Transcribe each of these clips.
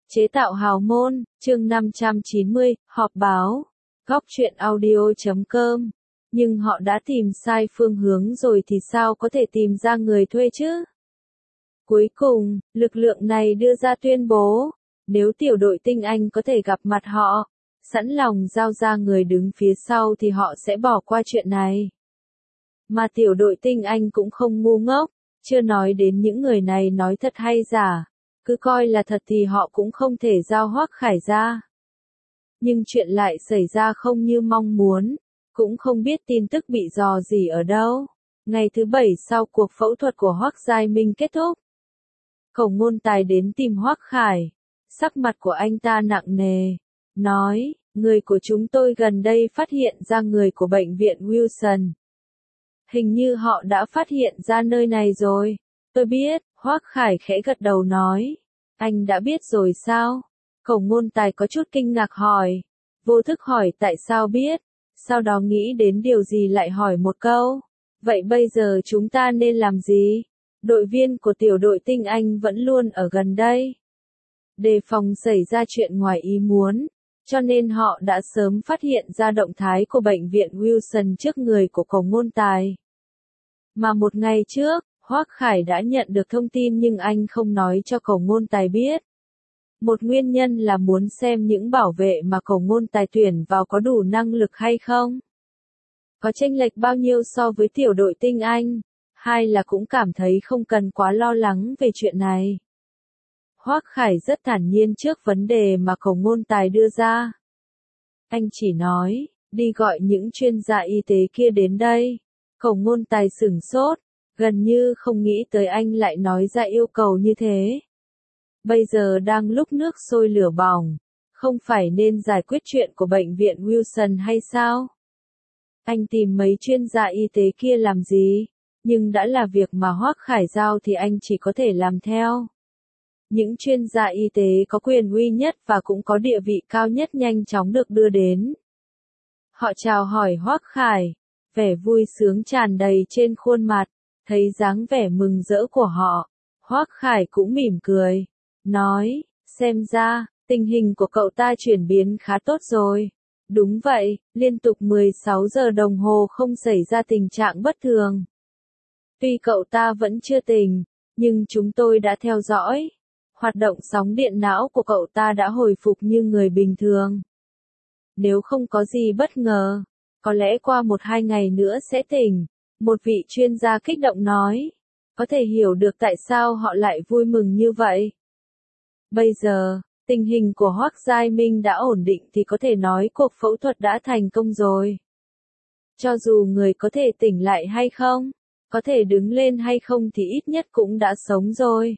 Chế tạo hào môn, chương 590, họp báo, góc truyện audio.com. Nhưng họ đã tìm sai phương hướng rồi thì sao có thể tìm ra người thuê chứ? Cuối cùng, lực lượng này đưa ra tuyên bố, nếu tiểu đội tinh Anh có thể gặp mặt họ, sẵn lòng giao ra người đứng phía sau thì họ sẽ bỏ qua chuyện này. Mà tiểu đội tinh Anh cũng không ngu ngốc, chưa nói đến những người này nói thật hay giả. Cứ coi là thật thì họ cũng không thể giao Hoắc Khải ra. Nhưng chuyện lại xảy ra không như mong muốn, cũng không biết tin tức bị dò dỉ ở đâu. Ngày thứ 7 sau cuộc phẫu thuật của Hoắc Giai Minh kết thúc, Khổng Ngôn Tài đến tìm Hoắc Khải. Sắc mặt của anh ta nặng nề, nói, người của chúng tôi gần đây phát hiện ra người của bệnh viện Wilson. Hình như họ đã phát hiện ra nơi này rồi. Tôi biết, Hoắc Khải khẽ gật đầu nói. Anh đã biết rồi sao? Khổng Ngôn Tài có chút kinh ngạc hỏi. Vô thức hỏi tại sao biết, sau đó nghĩ đến điều gì lại hỏi một câu. Vậy bây giờ chúng ta nên làm gì? Đội viên của tiểu đội tinh Anh vẫn luôn ở gần đây. Đề phòng xảy ra chuyện ngoài ý muốn, cho nên họ đã sớm phát hiện ra động thái của bệnh viện Wilson trước người của Khổng Ngôn Tài. Mà một ngày trước, Hoắc Khải đã nhận được thông tin nhưng anh không nói cho Khổng Ngôn Tài biết. Một nguyên nhân là muốn xem những bảo vệ mà Khổng Ngôn Tài tuyển vào có đủ năng lực hay không. Có chênh lệch bao nhiêu so với tiểu đội tinh Anh, hay là cũng cảm thấy không cần quá lo lắng về chuyện này. Hoắc Khải rất thản nhiên trước vấn đề mà Khổng Ngôn Tài đưa ra. Anh chỉ nói, đi gọi những chuyên gia y tế kia đến đây. Khổng Ngôn Tài sửng sốt, gần như không nghĩ tới anh lại nói ra yêu cầu như thế. Bây giờ đang lúc nước sôi lửa bỏng, không phải nên giải quyết chuyện của bệnh viện Wilson hay sao? Anh tìm mấy chuyên gia y tế kia làm gì? Nhưng đã là việc mà Hoắc Khải giao thì anh chỉ có thể làm theo. Những chuyên gia y tế có quyền uy nhất và cũng có địa vị cao nhất nhanh chóng được đưa đến. Họ chào hỏi Hoắc Khải, vẻ vui sướng tràn đầy trên khuôn mặt, thấy dáng vẻ mừng rỡ của họ. Hoắc Khải cũng mỉm cười, nói, xem ra, tình hình của cậu ta chuyển biến khá tốt rồi. Đúng vậy, liên tục 16 giờ đồng hồ không xảy ra tình trạng bất thường. Tuy cậu ta vẫn chưa tỉnh, nhưng chúng tôi đã theo dõi. Hoạt động sóng điện não của cậu ta đã hồi phục như người bình thường. Nếu không có gì bất ngờ, có lẽ qua 1-2 ngày nữa sẽ tỉnh. Một vị chuyên gia kích động nói. Có thể hiểu được tại sao họ lại vui mừng như vậy. Bây giờ, tình hình của Hoắc Giai Minh đã ổn định thì có thể nói cuộc phẫu thuật đã thành công rồi. Cho dù người có thể tỉnh lại hay không, có thể đứng lên hay không thì ít nhất cũng đã sống rồi.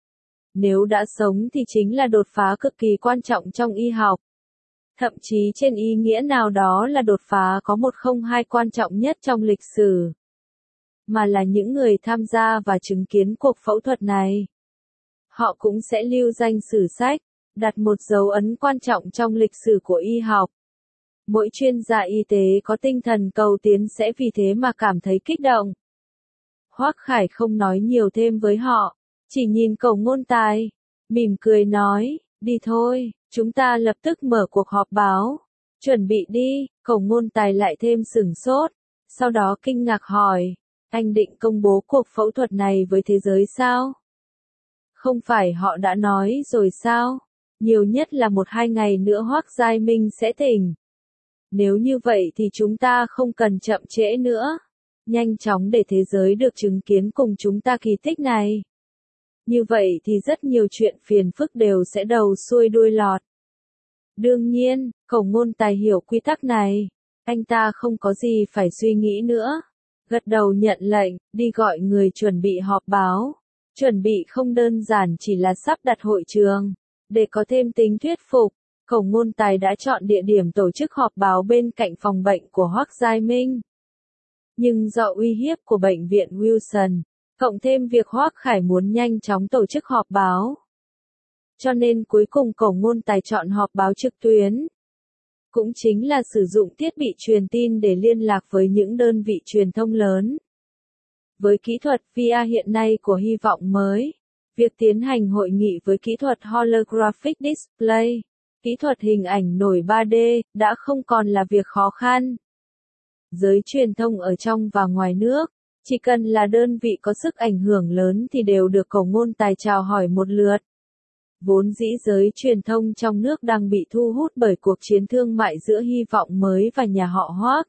Nếu đã sống thì chính là đột phá cực kỳ quan trọng trong y học. Thậm chí trên ý nghĩa nào đó là đột phá có 102 quan trọng nhất trong lịch sử. Mà là những người tham gia và chứng kiến cuộc phẫu thuật này. Họ cũng sẽ lưu danh sử sách, đặt một dấu ấn quan trọng trong lịch sử của y học. Mỗi chuyên gia y tế có tinh thần cầu tiến sẽ vì thế mà cảm thấy kích động. Hoắc Khải không nói nhiều thêm với họ, chỉ nhìn Khổng Ngôn Tài, mỉm cười nói, đi thôi, chúng ta lập tức mở cuộc họp báo. Chuẩn bị đi. Khổng Ngôn Tài lại thêm sửng sốt, sau đó kinh ngạc hỏi, anh định công bố cuộc phẫu thuật này với thế giới sao? Không phải họ đã nói rồi sao? Nhiều nhất là 1-2 ngày nữa Hoắc Giai Minh sẽ tỉnh. Nếu như vậy thì chúng ta không cần chậm trễ nữa. Nhanh chóng để thế giới được chứng kiến cùng chúng ta kỳ tích này. Như vậy thì rất nhiều chuyện phiền phức đều sẽ đầu xuôi đuôi lọt. Đương nhiên, Khổng Ngôn Tài hiểu quy tắc này. Anh ta không có gì phải suy nghĩ nữa. Gật đầu nhận lệnh, đi gọi người chuẩn bị họp báo. Chuẩn bị không đơn giản chỉ là sắp đặt hội trường. Để có thêm tính thuyết phục, Khổng Ngôn Tài đã chọn địa điểm tổ chức họp báo bên cạnh phòng bệnh của Hoắc Giai Minh. Nhưng do uy hiếp của bệnh viện Wilson, cộng thêm việc Hoắc Khải muốn nhanh chóng tổ chức họp báo. Cho nên cuối cùng Khổng Ngôn Tài chọn họp báo trực tuyến. Cũng chính là sử dụng thiết bị truyền tin để liên lạc với những đơn vị truyền thông lớn. Với kỹ thuật VR hiện nay của hy vọng mới, Việc tiến hành hội nghị với kỹ thuật Holographic Display, kỹ thuật hình ảnh nổi 3D, đã không còn là việc khó khăn. Giới truyền thông ở trong và ngoài nước, chỉ cần là đơn vị có sức ảnh hưởng lớn thì đều được cầu ngôn tài chào hỏi một lượt. Vốn dĩ giới truyền thông trong nước đang bị thu hút bởi cuộc chiến thương mại giữa Hy vọng mới và nhà họ Hoắc.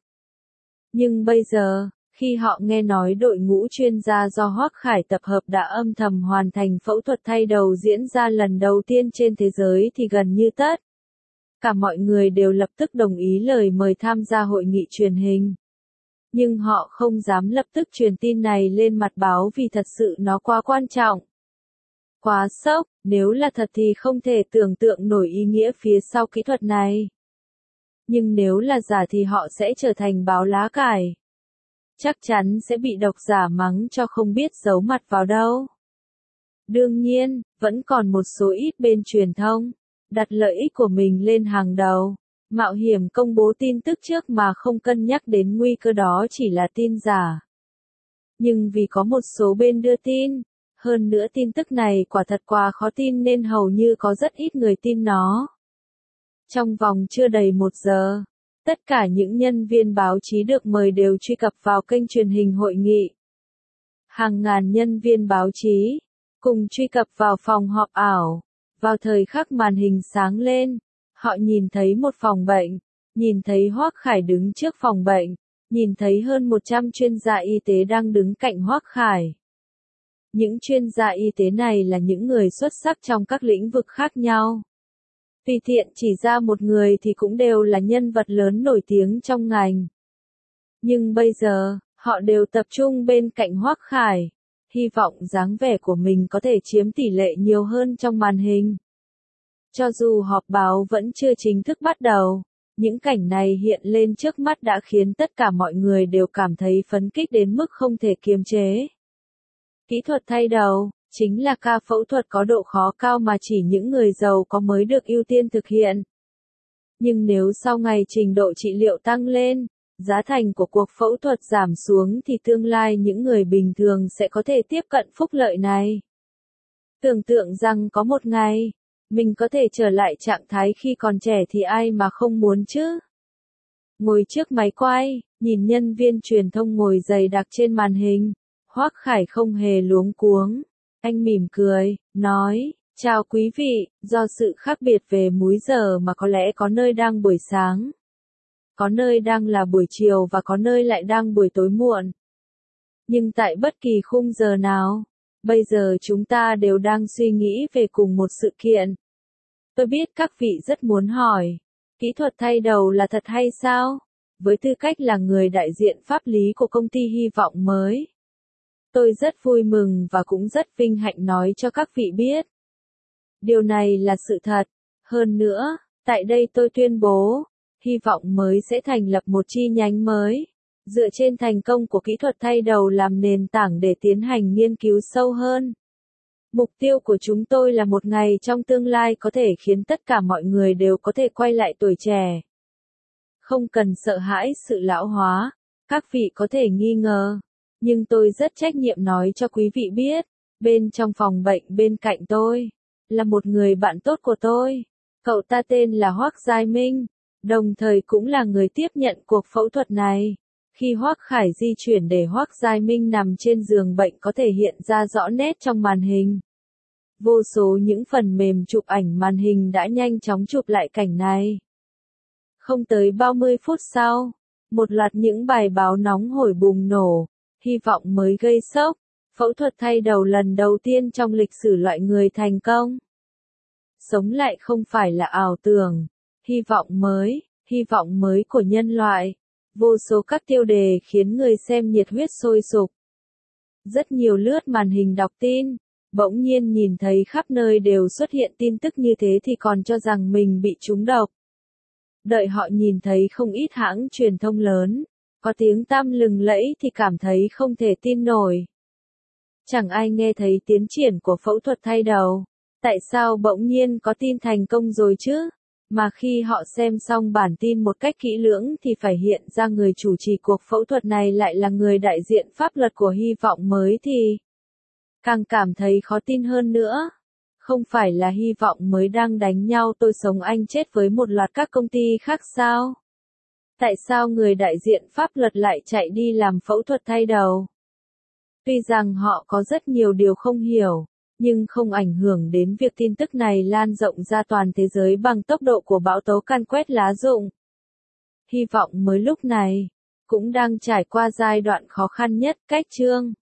Nhưng bây giờ, khi họ nghe nói đội ngũ chuyên gia do Hoắc Khải tập hợp đã âm thầm hoàn thành phẫu thuật thay đầu diễn ra lần đầu tiên trên thế giới thì gần như tất cả mọi người đều lập tức đồng ý lời mời tham gia hội nghị truyền hình. Nhưng họ không dám lập tức truyền tin này lên mặt báo vì thật sự nó quá quan trọng. Quá sốc, nếu là thật thì không thể tưởng tượng nổi ý nghĩa phía sau kỹ thuật này. Nhưng nếu là giả thì họ sẽ trở thành báo lá cải. Chắc chắn sẽ bị độc giả mắng cho không biết giấu mặt vào đâu. Đương nhiên, vẫn còn một số ít bên truyền thông đặt lợi ích của mình lên hàng đầu, mạo hiểm công bố tin tức trước mà không cân nhắc đến nguy cơ đó chỉ là tin giả. Nhưng vì có một số bên đưa tin, hơn nữa tin tức này quả thật quá khó tin nên hầu như có rất ít người tin nó. Trong vòng chưa đầy 1 giờ, tất cả những nhân viên báo chí được mời đều truy cập vào kênh truyền hình hội nghị. Hàng ngàn nhân viên báo chí cùng truy cập vào phòng họp ảo. Vào thời khắc màn hình sáng lên, họ nhìn thấy một phòng bệnh, nhìn thấy Hoắc Khải đứng trước phòng bệnh, nhìn thấy hơn 100 chuyên gia y tế đang đứng cạnh Hoắc Khải. Những chuyên gia y tế này là những người xuất sắc trong các lĩnh vực khác nhau. Tùy tiện chỉ ra một người thì cũng đều là nhân vật lớn nổi tiếng trong ngành. Nhưng bây giờ, họ đều tập trung bên cạnh Hoắc Khải, hy vọng dáng vẻ của mình có thể chiếm tỷ lệ nhiều hơn trong màn hình. Cho dù họp báo vẫn chưa chính thức bắt đầu, những cảnh này hiện lên trước mắt đã khiến tất cả mọi người đều cảm thấy phấn khích đến mức không thể kiềm chế. Kỹ thuật thay đầu chính là ca phẫu thuật có độ khó cao mà chỉ những người giàu có mới được ưu tiên thực hiện. Nhưng nếu sau ngày trình độ trị liệu tăng lên, giá thành của cuộc phẫu thuật giảm xuống thì tương lai những người bình thường sẽ có thể tiếp cận phúc lợi này. Tưởng tượng rằng có một ngày, mình có thể trở lại trạng thái khi còn trẻ thì ai mà không muốn chứ? Ngồi trước máy quay, nhìn nhân viên truyền thông ngồi dày đặc trên màn hình, Hoắc Khải không hề luống cuống. Anh mỉm cười, nói, chào quý vị, do sự khác biệt về múi giờ mà có lẽ có nơi đang buổi sáng. Có nơi đang là buổi chiều và có nơi lại đang buổi tối muộn. Nhưng tại bất kỳ khung giờ nào, bây giờ chúng ta đều đang suy nghĩ về cùng một sự kiện. Tôi biết các vị rất muốn hỏi, kỹ thuật thay đầu là thật hay sao? Với tư cách là người đại diện pháp lý của công ty Hy vọng mới, tôi rất vui mừng và cũng rất vinh hạnh nói cho các vị biết. Điều này là sự thật. Hơn nữa, tại đây tôi tuyên bố, Hy vọng mới sẽ thành lập một chi nhánh mới, dựa trên thành công của kỹ thuật thay đầu làm nền tảng để tiến hành nghiên cứu sâu hơn. Mục tiêu của chúng tôi là một ngày trong tương lai có thể khiến tất cả mọi người đều có thể quay lại tuổi trẻ. Không cần sợ hãi sự lão hóa, các vị có thể nghi ngờ, nhưng tôi rất trách nhiệm nói cho quý vị biết, bên trong phòng bệnh bên cạnh tôi, là một người bạn tốt của tôi. Cậu ta tên là Hoắc Giai Minh, đồng thời cũng là người tiếp nhận cuộc phẫu thuật này. Khi Hoắc Khải di chuyển để Hoắc Giai Minh nằm trên giường bệnh có thể hiện ra rõ nét trong màn hình. Vô số những phần mềm chụp ảnh màn hình đã nhanh chóng chụp lại cảnh này. Không tới 30 phút sau, một loạt những bài báo nóng hổi bùng nổ, Hy vọng mới gây sốc, phẫu thuật thay đầu lần đầu tiên trong lịch sử loại người thành công. Sống lại không phải là ảo tưởng, hy vọng mới của nhân loại. Vô số các tiêu đề khiến người xem nhiệt huyết sôi sục. Rất nhiều lướt màn hình đọc tin, bỗng nhiên nhìn thấy khắp nơi đều xuất hiện tin tức như thế thì còn cho rằng mình bị trúng độc. Đợi họ nhìn thấy không ít hãng truyền thông lớn, có tiếng tăm lừng lẫy thì cảm thấy không thể tin nổi. Chẳng ai nghe thấy tiến triển của phẫu thuật thay đầu. Tại sao bỗng nhiên có tin thành công rồi chứ? Mà khi họ xem xong bản tin một cách kỹ lưỡng thì phải hiện ra người chủ trì cuộc phẫu thuật này lại là người đại diện pháp luật của Hy vọng mới thì Càng cảm thấy khó tin hơn nữa. Không phải là Hy vọng mới đang đánh nhau tôi sống anh chết với một loạt các công ty khác sao? Tại sao người đại diện pháp luật lại chạy đi làm phẫu thuật thay đầu? Tuy rằng họ có rất nhiều điều không hiểu, nhưng không ảnh hưởng đến việc tin tức này lan rộng ra toàn thế giới bằng tốc độ của bão tố can quét lá rụng. Hy vọng mới lúc này cũng đang trải qua giai đoạn khó khăn nhất, cách chương